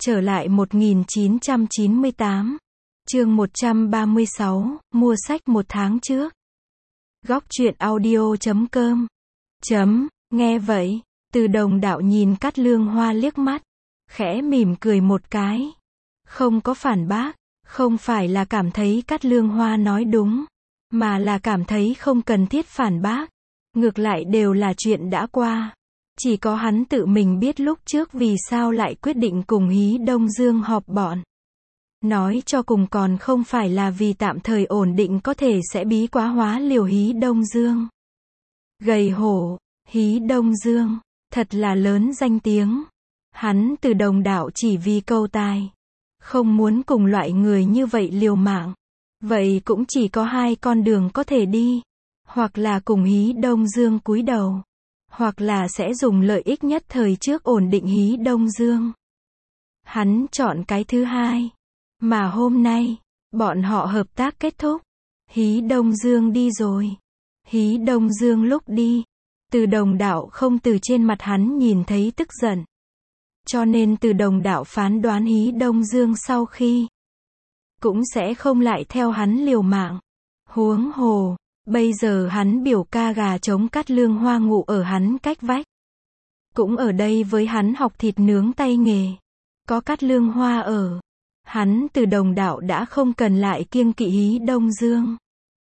Trở lại 1998. Chương 136, mua sách một tháng trước. Góc truyện audio.com. Nghe vậy, Từ Đồng Đạo nhìn Cát Lương Hoa liếc mắt, khẽ mỉm cười một cái. Không có phản bác, không phải là cảm thấy Cát Lương Hoa nói đúng, mà là cảm thấy không cần thiết phản bác. Ngược lại đều là chuyện đã qua. Chỉ có hắn tự mình biết lúc trước vì sao lại quyết định cùng Hí Đông Dương họp bọn. Nói cho cùng còn không phải là vì tạm thời ổn định có thể sẽ bí quá hóa liều Hí Đông Dương. Gầy hổ, Hí Đông Dương, thật là lớn danh tiếng. Hắn Từ Đồng Đạo chỉ vì câu tài, không muốn cùng loại người như vậy liều mạng. Vậy cũng chỉ có hai con đường có thể đi. Hoặc là cùng Hí Đông Dương cúi đầu, hoặc là sẽ dùng lợi ích nhất thời trước ổn định Hí Đông Dương. Hắn chọn cái thứ hai. Mà hôm nay, bọn họ hợp tác kết thúc. Hí Đông Dương đi rồi. Hí Đông Dương lúc đi, Từ Đồng Đạo không từ trên mặt hắn nhìn thấy tức giận. Cho nên Từ Đồng Đạo phán đoán Hí Đông Dương sau khi cũng sẽ không lại theo hắn liều mạng. Huống hồ, bây giờ hắn biểu ca gà trống Cát Lương Hoa ngủ ở hắn cách vách. Cũng ở đây với hắn học thịt nướng tay nghề. Có Cát Lương Hoa ở, hắn Từ Đồng Đạo đã không cần lại kiêng kỵ Hí Đông Dương.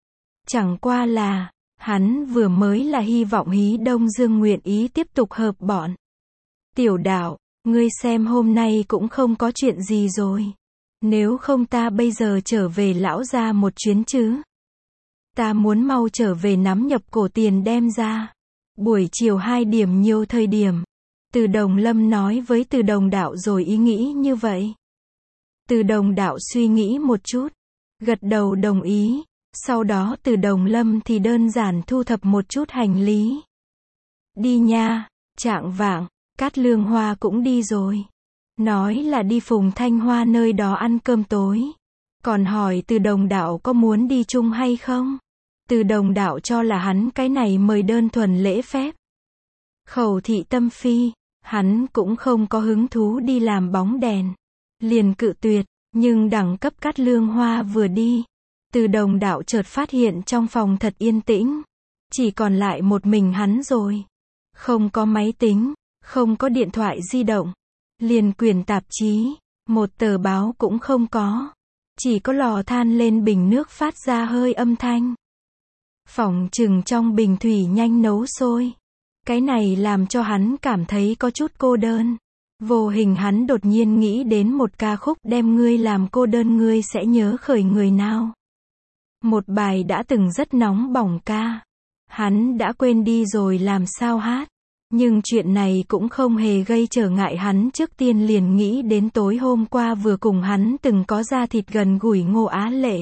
Chẳng qua là, hắn vừa mới là hy vọng Hí Đông Dương nguyện ý tiếp tục hợp bọn. Tiểu Đạo, ngươi xem hôm nay cũng không có chuyện gì rồi. Nếu không ta bây giờ trở về lão gia một chuyến chứ. Ta muốn mau trở về nắm nhập cổ tiền đem ra. Buổi chiều 2 điểm nhiều thời điểm. Từ Đồng Lâm nói với Từ Đồng Đạo rồi ý nghĩ như vậy. Từ Đồng Đạo suy nghĩ một chút, gật đầu đồng ý. Sau đó Từ Đồng Lâm thì đơn giản thu thập một chút hành lý. Đi nha, chạng vạng, Cát Lương Hoa cũng đi rồi. Nói là đi Phùng Thanh Hoa nơi đó ăn cơm tối. Còn hỏi Từ Đồng Đạo có muốn đi chung hay không? Từ Đồng Đạo cho là hắn cái này mời đơn thuần lễ phép. Khẩu thị tâm phi, hắn cũng không có hứng thú đi làm bóng đèn. Liền cự tuyệt, nhưng đẳng cấp Cát Lương Hoa vừa đi. Từ Đồng Đạo chợt phát hiện trong phòng thật yên tĩnh. Chỉ còn lại một mình hắn rồi. Không có máy tính, không có điện thoại di động. Liền quyển tạp chí, một tờ báo cũng không có. Chỉ có lò than lên bình nước phát ra hơi âm thanh. Phỏng chừng trong bình thủy nhanh nấu sôi. Cái này làm cho hắn cảm thấy có chút cô đơn. Vô hình hắn đột nhiên nghĩ đến một ca khúc đem ngươi làm cô đơn ngươi sẽ nhớ khởi người nào. Một bài đã từng rất nóng bỏng ca. Hắn đã quên đi rồi làm sao hát. Nhưng chuyện này cũng không hề gây trở ngại hắn trước tiên liền nghĩ đến tối hôm qua vừa cùng hắn từng có ra thịt gần gũi Ngô Á Lệ.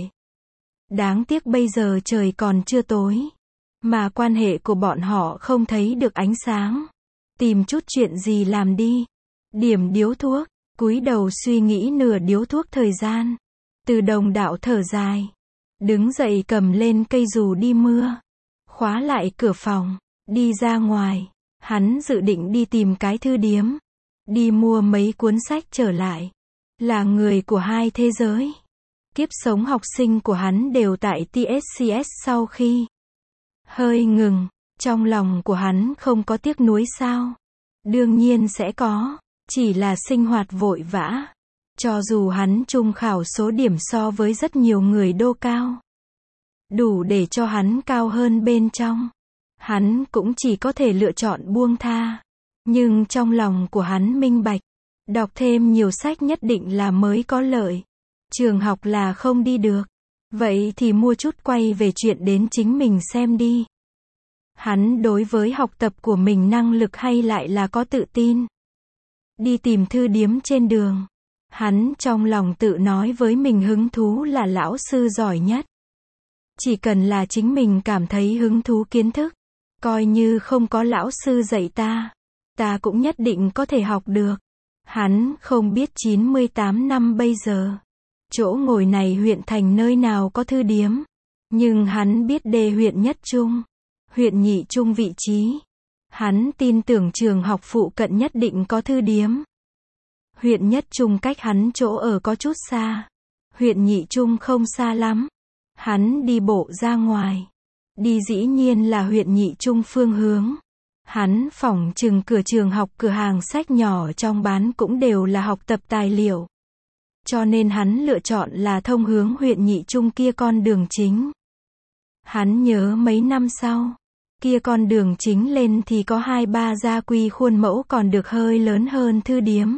Đáng tiếc bây giờ trời còn chưa tối. Mà quan hệ của bọn họ không thấy được ánh sáng. Tìm chút chuyện gì làm đi. Điểm điếu thuốc, cúi đầu suy nghĩ nửa điếu thuốc thời gian. Từ Đồng Đạo thở dài. Đứng dậy cầm lên cây dù đi mưa. Khóa lại cửa phòng, đi ra ngoài. Hắn dự định đi tìm cái thư điếm. Đi mua mấy cuốn sách trở lại. Là người của hai thế giới. Kiếp sống học sinh của hắn đều tại TSCS sau khi hơi ngừng. Trong lòng của hắn không có tiếc nuối sao. Đương nhiên sẽ có. Chỉ là sinh hoạt vội vã. Cho dù hắn trung khảo số điểm so với rất nhiều người đô cao. Đủ để cho hắn cao hơn bên trong. Hắn cũng chỉ có thể lựa chọn buông tha. Nhưng trong lòng của hắn minh bạch. Đọc thêm nhiều sách nhất định là mới có lợi. Trường học là không đi được. Vậy thì mua chút quay về chuyện đến chính mình xem đi. Hắn đối với học tập của mình năng lực hay lại là có tự tin. Đi tìm thư điếm trên đường. Hắn trong lòng tự nói với mình hứng thú là lão sư giỏi nhất. Chỉ cần là chính mình cảm thấy hứng thú kiến thức. Coi như không có lão sư dạy ta cũng nhất định có thể học được. Hắn không biết 98 năm bây giờ. Chỗ ngồi này huyện thành nơi nào có thư điếm. Nhưng hắn biết đề huyện nhất trung, huyện nhị trung vị trí. Hắn tin tưởng trường học phụ cận nhất định có thư điếm. Huyện Nhất Trung cách hắn chỗ ở có chút xa. Huyện Nhị Trung không xa lắm. Hắn đi bộ ra ngoài. Đi dĩ nhiên là huyện Nhị Trung phương hướng. Hắn phỏng chừng cửa trường học, cửa hàng sách nhỏ trong bán cũng đều là học tập tài liệu. Cho nên hắn lựa chọn là thông hướng huyện Nhị Trung kia con đường chính. Hắn nhớ mấy năm sau, kia con đường chính lên thì có 2-3 gia quy khuôn mẫu còn được hơi lớn hơn thư điếm.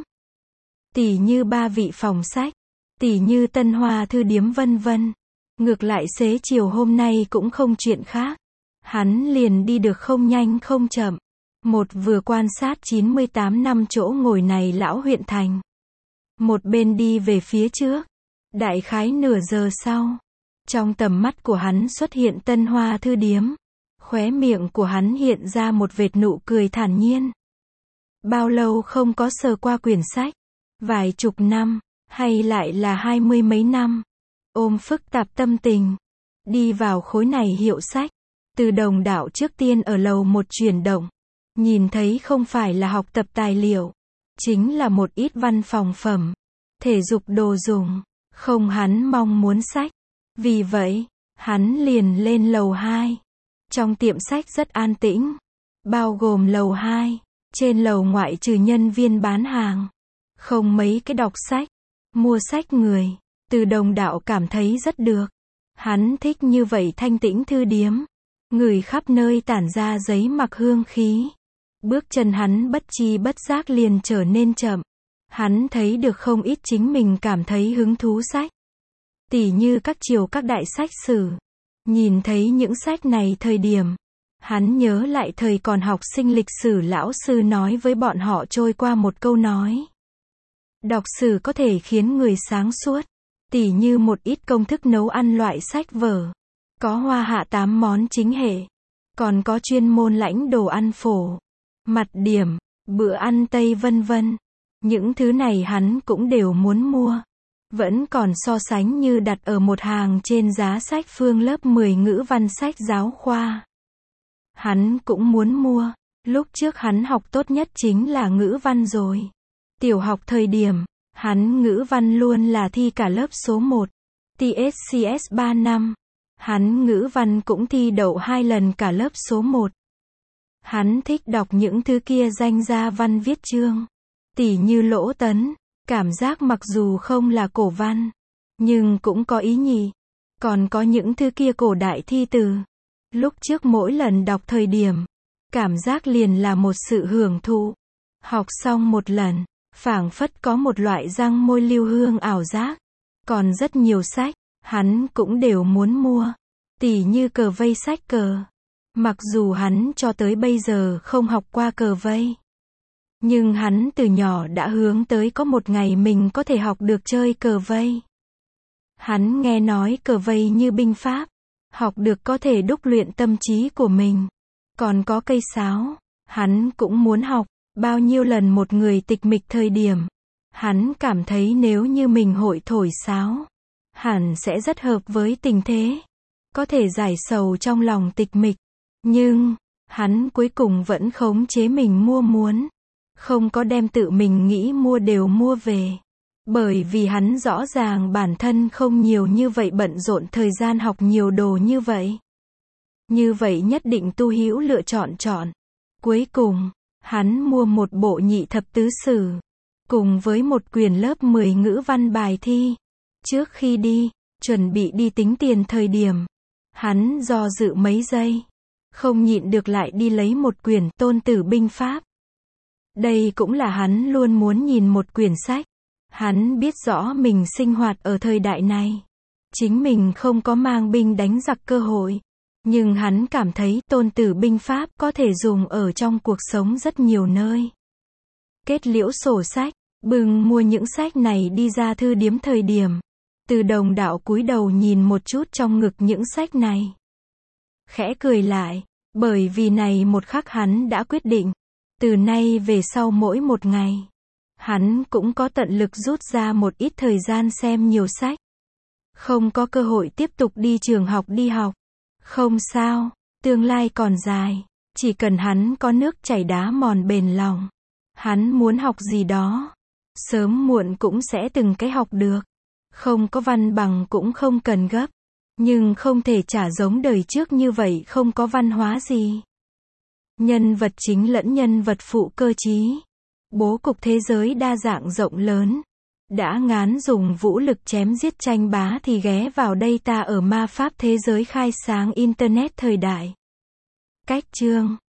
Tỉ như Ba Vị phòng sách, tỉ như Tân Hoa thư điếm vân vân. Ngược lại xế chiều hôm nay cũng không chuyện khác. Hắn liền đi được không nhanh không chậm. Một vừa quan sát 98 năm chỗ ngồi này lão huyện thành. Một bên đi về phía trước. Đại khái nửa giờ sau, trong tầm mắt của hắn xuất hiện Tân Hoa thư điếm. Khóe miệng của hắn hiện ra một vệt nụ cười thản nhiên. Bao lâu không có sờ qua quyển sách? Vài chục năm, hay lại là 20 mấy năm? Ôm phức tạp tâm tình, đi vào khối này hiệu sách. Từ Đồng Đạo trước tiên ở lầu 1 chuyển động, nhìn thấy không phải là học tập tài liệu, chính là một ít văn phòng phẩm, thể dục đồ dùng, không hắn mong muốn sách. Vì vậy, hắn liền lên lầu 2. Trong tiệm sách rất an tĩnh, bao gồm lầu 2, trên lầu ngoại trừ nhân viên bán hàng, không mấy cái đọc sách, mua sách người. Từ Đồng Đạo cảm thấy rất được. Hắn thích như vậy thanh tĩnh thư điếm. Người khắp nơi tản ra giấy mặc hương khí. Bước chân hắn bất chi bất giác liền trở nên chậm. Hắn thấy được không ít chính mình cảm thấy hứng thú sách. Tỉ như các triều các đại sách sử. Nhìn thấy những sách này thời điểm, hắn nhớ lại thời còn học sinh lịch sử lão sư nói với bọn họ trôi qua một câu nói. Đọc sử có thể khiến người sáng suốt. Tỉ như một ít công thức nấu ăn loại sách vở. Có hoa hạ 8 món chính hệ. Còn có chuyên môn lãnh đồ ăn phổ, mặt điểm, bữa ăn Tây vân vân. Những thứ này hắn cũng đều muốn mua. Vẫn còn so sánh như đặt ở một hàng trên giá sách phương lớp 10 ngữ văn sách giáo khoa. Hắn cũng muốn mua. Lúc trước hắn học tốt nhất chính là ngữ văn rồi. Tiểu học thời điểm, hắn ngữ văn luôn là thi cả lớp số 1. TSCS 3 năm. Hắn ngữ văn cũng thi đậu 2 lần cả lớp số 1. Hắn thích đọc những thứ kia danh gia văn viết chương. Tỉ như Lỗ Tấn. Cảm giác mặc dù không là cổ văn, nhưng cũng có ý nhị. Còn có những thứ kia cổ đại thi từ. Lúc trước mỗi lần đọc thời điểm, cảm giác liền là một sự hưởng thụ. Học xong một lần, phảng phất có một loại răng môi lưu hương ảo giác. Còn rất nhiều sách, hắn cũng đều muốn mua. Tỉ như cờ vây sách cờ. Mặc dù hắn cho tới bây giờ không học qua cờ vây, nhưng hắn từ nhỏ đã hướng tới có một ngày mình có thể học được chơi cờ vây. Hắn nghe nói cờ vây như binh pháp, học được có thể đúc luyện tâm trí của mình. Còn có cây sáo, hắn cũng muốn học. Bao nhiêu lần một người tịch mịch thời điểm, hắn cảm thấy nếu như mình hội thổi sáo, hẳn sẽ rất hợp với tình thế, có thể giải sầu trong lòng tịch mịch. Nhưng, hắn cuối cùng vẫn khống chế mình mua muốn, không có đem tự mình nghĩ mua đều mua về. Bởi vì hắn rõ ràng bản thân không nhiều như vậy bận rộn thời gian học nhiều đồ như vậy. Như vậy nhất định tu hữu lựa chọn. Cuối cùng, hắn mua một bộ nhị thập tứ sử, cùng với một quyển lớp 10 ngữ văn bài thi. Trước khi đi, chuẩn bị đi tính tiền thời điểm, hắn do dự mấy giây, không nhịn được lại đi lấy một quyển Tôn Tử binh pháp. Đây cũng là hắn luôn muốn nhìn một quyển sách. Hắn biết rõ mình sinh hoạt ở thời đại này, chính mình không có mang binh đánh giặc cơ hội. Nhưng hắn cảm thấy Tôn Tử binh pháp có thể dùng ở trong cuộc sống rất nhiều nơi. Kết liễu sổ sách, bừng mua những sách này đi ra thư điếm thời điểm. Từ Đồng Đạo cúi đầu nhìn một chút trong ngực những sách này. Khẽ cười lại, bởi vì này một khắc hắn đã quyết định. Từ nay về sau mỗi một ngày, hắn cũng có tận lực rút ra một ít thời gian xem nhiều sách. Không có cơ hội tiếp tục đi trường học đi học. Không sao, tương lai còn dài, chỉ cần hắn có nước chảy đá mòn bền lòng. Hắn muốn học gì đó, Sớm muộn cũng sẽ từng cái học được. Không có văn bằng cũng không cần gấp. Nhưng không thể trả giống đời trước như vậy không có văn hóa gì. Nhân vật chính lẫn nhân vật phụ cơ trí. Bố cục thế giới đa dạng rộng lớn. Đã ngán dùng vũ lực chém giết tranh bá thì ghé vào đây ta ở ma pháp thế giới khai sáng Internet thời đại. Cách chương